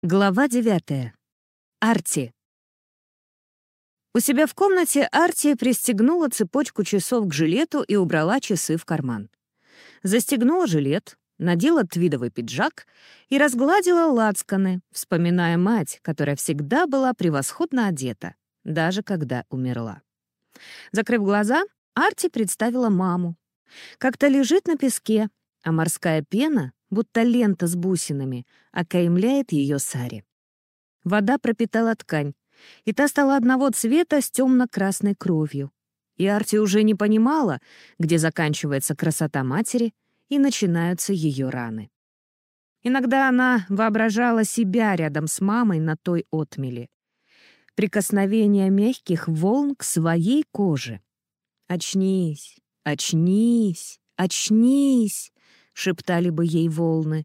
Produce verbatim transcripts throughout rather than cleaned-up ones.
Глава девятая. Арти. У себя в комнате Арти пристегнула цепочку часов к жилету и убрала часы в карман. Застегнула жилет, надела твидовый пиджак и разгладила лацканы, вспоминая мать, которая всегда была превосходно одета, даже когда умерла. Закрыв глаза, Арти представила маму. Как-то лежит на песке, а морская пена, будто лента с бусинами, окаймляет ее сари. Вода пропитала ткань, и та стала одного цвета с темно-красной кровью. И Арти уже не понимала, где заканчивается красота матери и начинаются ее раны. Иногда она воображала себя рядом с мамой на той отмели. Прикосновение мягких волн к своей коже. «Очнись, очнись, очнись!» — шептали бы ей волны.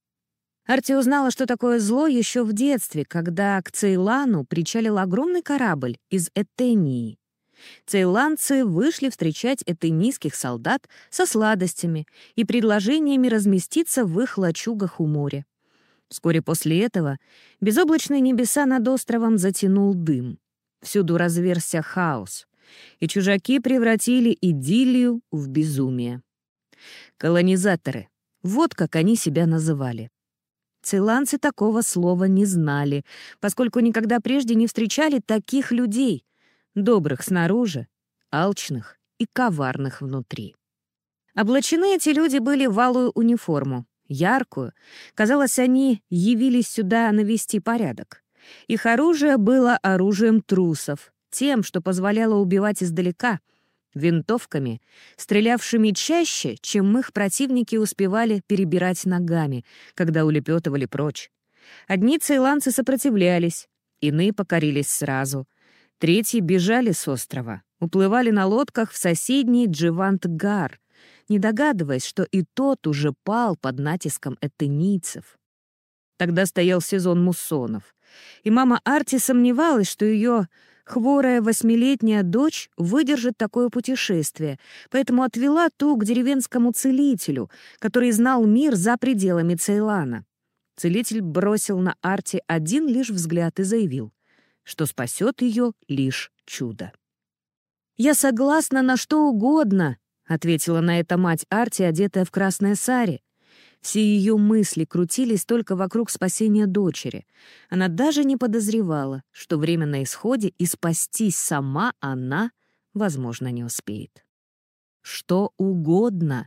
Арти узнала, что такое зло еще в детстве, когда к Цейлану причалил огромный корабль из Этении. Цейланцы вышли встречать этенийских солдат со сладостями и предложениями разместиться в их лачугах у моря. Вскоре после этого безоблачные небеса над островом затянул дым. Всюду разверзся хаос, и чужаки превратили идиллию в безумие. Колонизаторы. Вот как они себя называли. Цейланцы такого слова не знали, поскольку никогда прежде не встречали таких людей, добрых снаружи, алчных и коварных внутри. Облачены эти люди были в алую униформу, яркую. Казалось, они явились сюда навести порядок. Их оружие было оружием трусов, тем, что позволяло убивать издалека, винтовками, стрелявшими чаще, чем их противники успевали перебирать ногами, когда улепетывали прочь. Одни цейланцы сопротивлялись, иные покорились сразу. Третьи бежали с острова, уплывали на лодках в соседний Дживант-Гар, не догадываясь, что и тот уже пал под натиском этенийцев. Тогда стоял сезон муссонов, и мама Арти сомневалась, что ее хворая восьмилетняя дочь выдержит такое путешествие, поэтому отвела ту к деревенскому целителю, который знал мир за пределами Цейлана. Целитель бросил на Арти один лишь взгляд и заявил, что спасет ее лишь чудо. «Я согласна на что угодно», — ответила на это мать Арти, одетая в красное сари. Все ее мысли крутились только вокруг спасения дочери. Она даже не подозревала, что время на исходе, и спастись сама она, возможно, не успеет. Что угодно.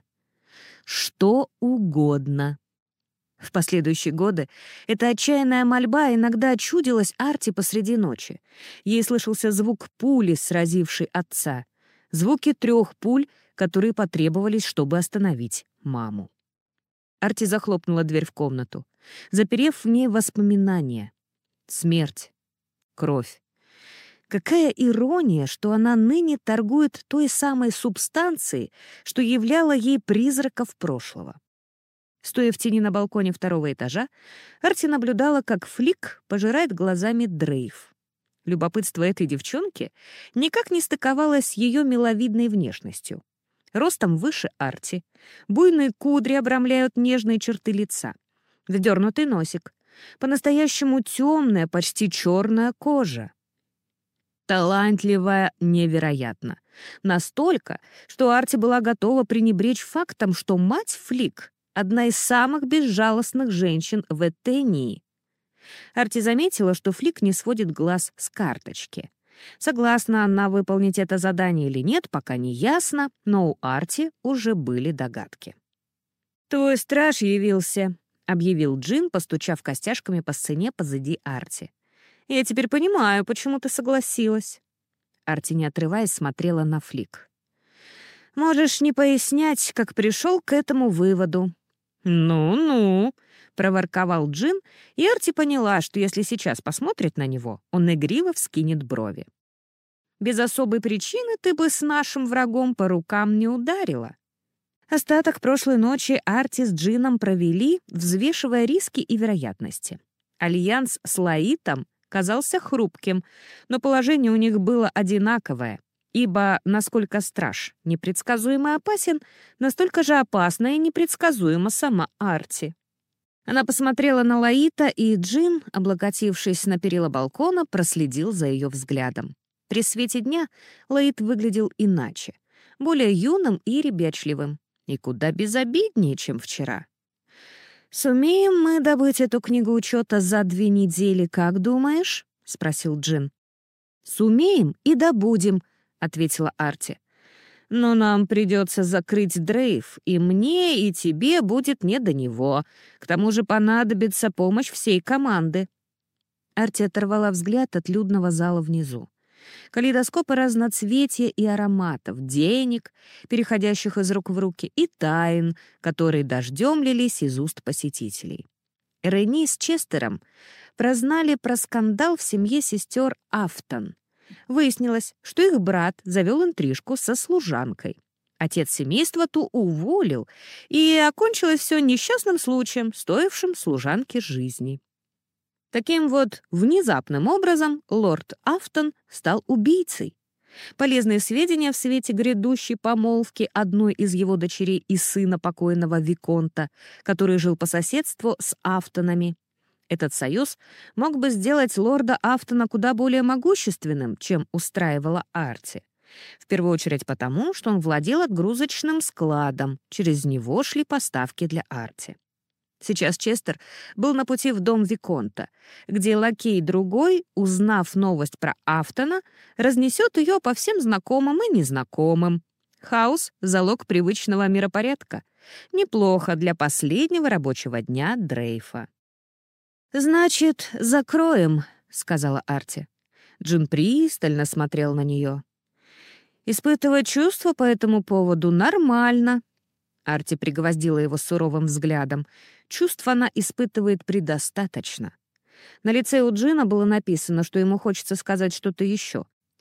Что угодно. В последующие годы эта отчаянная мольба иногда чудилась Арти посреди ночи. Ей слышался звук пули, сразившей отца. Звуки трех пуль, которые потребовались, чтобы остановить маму. Арти захлопнула дверь в комнату, заперев в ней воспоминания. Смерть. Кровь. Какая ирония, что она ныне торгует той самой субстанцией, что являла ей призраков прошлого. Стоя в тени на балконе второго этажа, Арти наблюдала, как Флик пожирает глазами Дрейв. Любопытство этой девчонки никак не стыковалось с ее миловидной внешностью. Ростом выше Арти, буйные кудри обрамляют нежные черты лица, вздернутый носик, по-настоящему темная, почти черная кожа. Талантливая невероятно. Настолько, что Арти была готова пренебречь фактом, что мать Флик — одна из самых безжалостных женщин в Этении. Арти заметила, что Флик не сводит глаз с карточки. Согласна она выполнить это задание или нет, пока не ясно, но у Арти уже были догадки. «Твой страж явился», — объявил Джин, постучав костяшками по сцене позади Арти. «Я теперь понимаю, почему ты согласилась». Арти, не отрываясь, смотрела на Флик. «Можешь не пояснять, как пришел к этому выводу». «Ну-ну», — проворковал Джин, и Арти поняла, что если сейчас посмотрит на него, он игриво вскинет брови. «Без особой причины ты бы с нашим врагом по рукам не ударила». Остаток прошлой ночи Арти с Джином провели, взвешивая риски и вероятности. Альянс с Лаитом казался хрупким, но положение у них было одинаковое, ибо насколько страж непредсказуемо опасен, настолько же опасна и непредсказуема сама Арти. Она посмотрела на Лаита, и Джин, облокотившись на перила балкона, проследил за ее взглядом. При свете дня Лаит выглядел иначе, более юным и ребячливым, и куда безобиднее, чем вчера. «Сумеем мы добыть эту книгу учета за две недели, как думаешь?» — спросил Джин. «Сумеем и добудем», — ответила Арти. «Но нам придется закрыть дрейф, и мне, и тебе будет не до него. К тому же понадобится помощь всей команды». Арти оторвала взгляд от людного зала внизу. Калейдоскопы разноцветия и ароматов, денег, переходящих из рук в руки, и тайн, которые дождем лились из уст посетителей. Рени с Честером прознали про скандал в семье сестер Афтон. Выяснилось, что их брат завел интрижку со служанкой. Отец семейства ту уволил, и окончилось все несчастным случаем, стоившим служанке жизни. Таким вот внезапным образом лорд Афтон стал убийцей. Полезные сведения в свете грядущей помолвки одной из его дочерей и сына покойного виконта, который жил по соседству с Афтонами. Этот союз мог бы сделать лорда Афтона куда более могущественным, чем устраивала Арти. В первую очередь потому, что он владел отгрузочным складом, через него шли поставки для Арти. Сейчас Честер был на пути в дом виконта, где лакей другой, узнав новость про Афтона, разнесет ее по всем знакомым и незнакомым. Хаос — залог привычного миропорядка. Неплохо для последнего рабочего дня дрейфа. «Значит, закроем», — сказала Арти. Джин пристально смотрел на нее. «Испытывать чувства по этому поводу нормально». Арти пригвоздила его суровым взглядом. Чувств она испытывает предостаточно. На лице у Джина было написано, что ему хочется сказать что-то еще.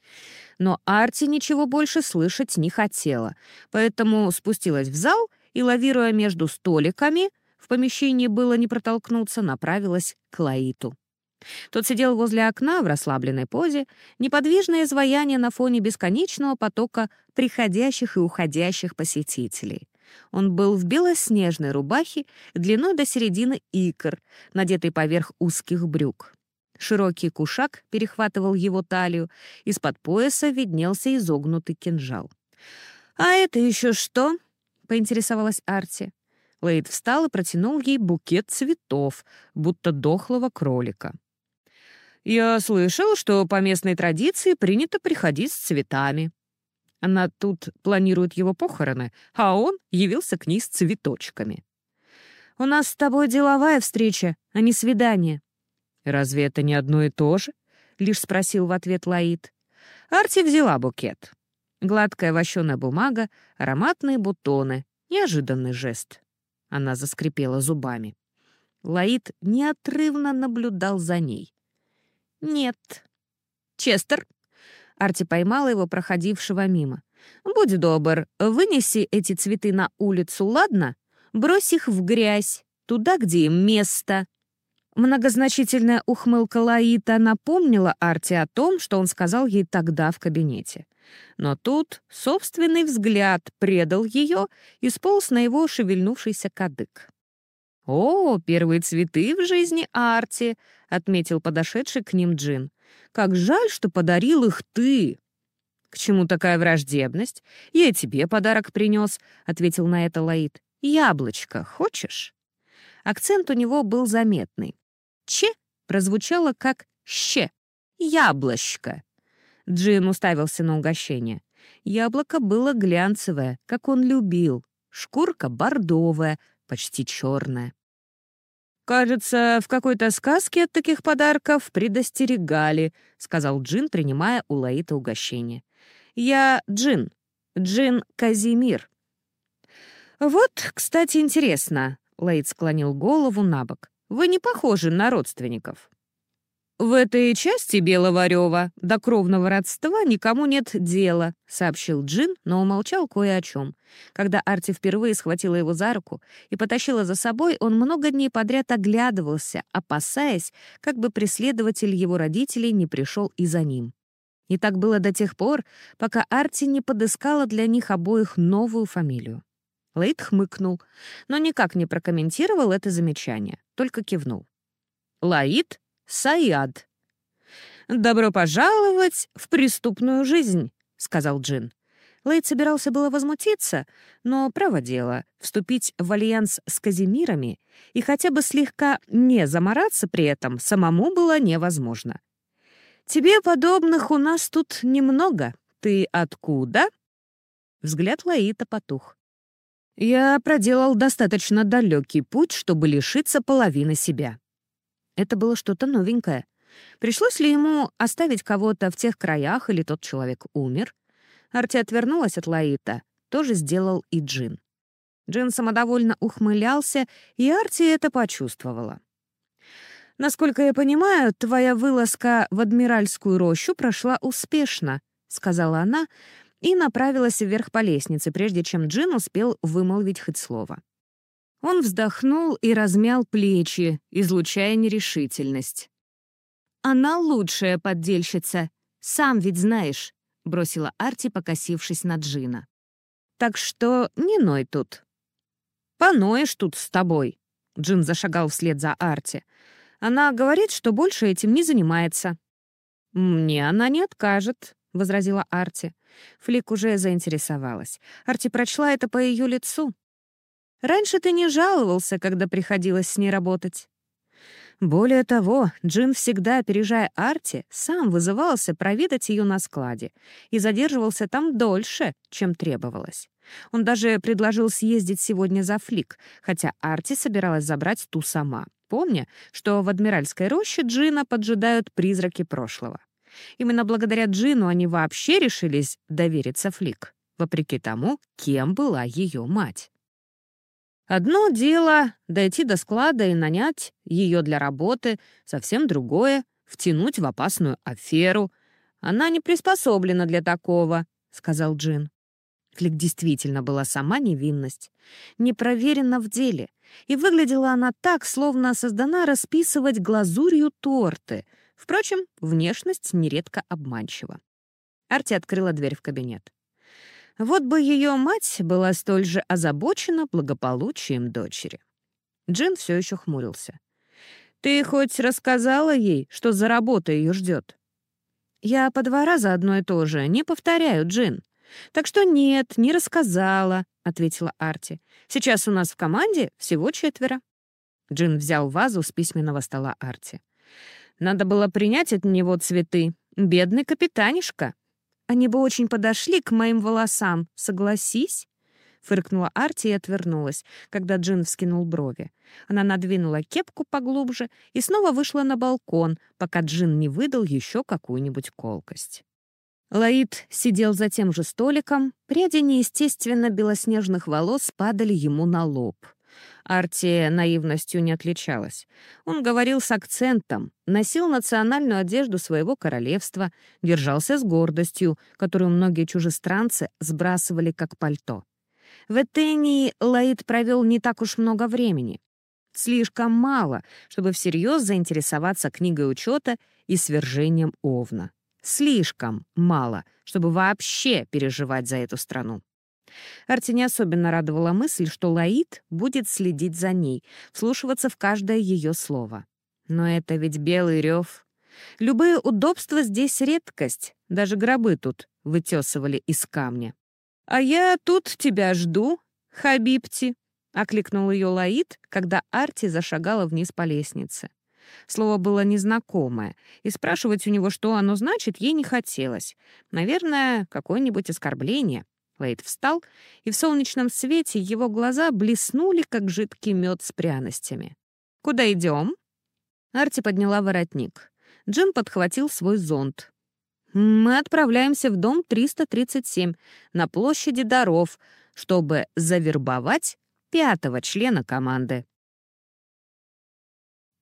Но Арти ничего больше слышать не хотела, поэтому спустилась в зал и, лавируя между столиками, в помещении было не протолкнуться, направилась к Лаиту. Тот сидел возле окна в расслабленной позе, неподвижное изваяние на фоне бесконечного потока приходящих и уходящих посетителей. Он был в белоснежной рубахе длиной до середины икр, надетой поверх узких брюк. Широкий кушак перехватывал его талию, из-под пояса виднелся изогнутый кинжал. «А это еще что?» — поинтересовалась Арти. Лаит встал и протянул ей букет цветов, будто дохлого кролика. «Я слышал, что по местной традиции принято приходить с цветами. Она тут планирует его похороны, а он явился к ней с цветочками». «У нас с тобой деловая встреча, а не свидание». «Разве это не одно и то же?» — лишь спросил в ответ Лаит. Арти взяла букет. Гладкая вощеная бумага, ароматные бутоны. Неожиданный жест. Она заскрипела зубами. Лаит неотрывно наблюдал за ней. «Нет». «Честер». Арти поймала его, проходившего мимо. «Будь добр, вынеси эти цветы на улицу, ладно? Брось их в грязь, туда, где им место». Многозначительная ухмылка Лаита напомнила Арти о том, что он сказал ей тогда в кабинете. Но тут собственный взгляд предал ее и сполз на его шевельнувшийся кадык. «О, первые цветы в жизни Арти», — отметил подошедший к ним Джин. «Как жаль, что подарил их ты». «К чему такая враждебность? Я и тебе подарок принес», — ответил на это Лаит. «Яблочко хочешь?» Акцент у него был заметный. «Че» прозвучало как «ще». «Яблочко». Джин уставился на угощение. Яблоко было глянцевое, как он любил. Шкурка бордовая, почти черная. «Кажется, в какой-то сказке от таких подарков предостерегали», — сказал Джин, принимая у Лаита угощение. «Я Джин. Джин Казимир». «Вот, кстати, интересно», — Лаит склонил голову на бок. «Вы не похожи на родственников». «В этой части Белого Рева до кровного родства никому нет дела», — сообщил Джин, но умолчал кое о чем. Когда Арти впервые схватила его за руку и потащила за собой, он много дней подряд оглядывался, опасаясь, как бы преследователь его родителей не пришел и за ним. И так было до тех пор, пока Арти не подыскала для них обоих новую фамилию. Лаид хмыкнул, но никак не прокомментировал это замечание, только кивнул. «Лаид Саяд». «Добро пожаловать в преступную жизнь», — сказал Джин. Лаид собирался было возмутиться, но право дело, вступить в альянс с Казимирами и хотя бы слегка не замораться при этом самому было невозможно. «Тебе подобных у нас тут немного. Ты откуда?» Взгляд Лаита потух. «Я проделал достаточно далекий путь, чтобы лишиться половины себя». Это было что-то новенькое. Пришлось ли ему оставить кого-то в тех краях, или тот человек умер? Арти отвернулась от Лаита. Тоже сделал и Джин. Джин самодовольно ухмылялся, и Арти это почувствовала. «Насколько я понимаю, твоя вылазка в Адмиральскую рощу прошла успешно», — сказала она и направилась вверх по лестнице, прежде чем Джин успел вымолвить хоть слово. Он вздохнул и размял плечи, излучая нерешительность. «Она лучшая поддельщица, сам ведь знаешь», — бросила Арти, покосившись на Джина. «Так что не ной тут». «Поноешь тут с тобой», — Джин зашагал вслед за Арти. «Она говорит, что больше этим не занимается». «Мне она не откажет», — возразила Арти. Флик уже заинтересовалась. Арти прочла это по ее лицу. «Раньше ты не жаловался, когда приходилось с ней работать». Более того, Джин, всегда опережая Арти, сам вызывался проведать ее на складе и задерживался там дольше, чем требовалось. Он даже предложил съездить сегодня за Флик, хотя Арти собиралась забрать ту сама, помня, что в Адмиральской роще Джина поджидают призраки прошлого. Именно благодаря Джину они вообще решились довериться Флик, вопреки тому, кем была ее мать. Одно дело — дойти до склада и нанять ее для работы, совсем другое — втянуть в опасную аферу. Она не приспособлена для такого, — сказал Джин. Флик действительно была сама невинность, не проверена в деле, и выглядела она так, словно создана расписывать глазурью торты. Впрочем, внешность нередко обманчива. Арти открыла дверь в кабинет. Вот бы ее мать была столь же озабочена благополучием дочери. Джин все еще хмурился. «Ты хоть рассказала ей, что за работа ее ждет?» «Я по два раза одно и то же, не повторяю, Джин. Так что нет, не рассказала», — ответила Арти. «Сейчас у нас в команде всего четверо». Джин взял вазу с письменного стола Арти. «Надо было принять от него цветы. Бедный капитанишка». «Они бы очень подошли к моим волосам, согласись?» Фыркнула Арти и отвернулась, когда Джин вскинул брови. Она надвинула кепку поглубже и снова вышла на балкон, пока Джин не выдал еще какую-нибудь колкость. Лаид сидел за тем же столиком, пряди неестественно белоснежных волос падали ему на лоб. Арти наивностью не отличалась. Он говорил с акцентом, носил национальную одежду своего королевства, держался с гордостью, которую многие чужестранцы сбрасывали как пальто. В Этении Лаид провел не так уж много времени. Слишком мало, чтобы всерьез заинтересоваться книгой учета и свержением Овна. Слишком мало, чтобы вообще переживать за эту страну. Арти не особенно радовала мысль, что Лаид будет следить за ней, вслушиваться в каждое ее слово. Но это ведь белый рев. Любые удобства здесь редкость, даже гробы тут вытесывали из камня. «А я тут тебя жду, Хабибти», — окликнул ее Лаид, когда Арти зашагала вниз по лестнице. Слово было незнакомое, и спрашивать у него, что оно значит, ей не хотелось. Наверное, какое-нибудь оскорбление. Лаид встал, и в солнечном свете его глаза блеснули, как жидкий мед с пряностями. «Куда идем?» Арти подняла воротник. Джин подхватил свой зонт. «Мы отправляемся в дом триста тридцать семь на площади даров, чтобы завербовать пятого члена команды».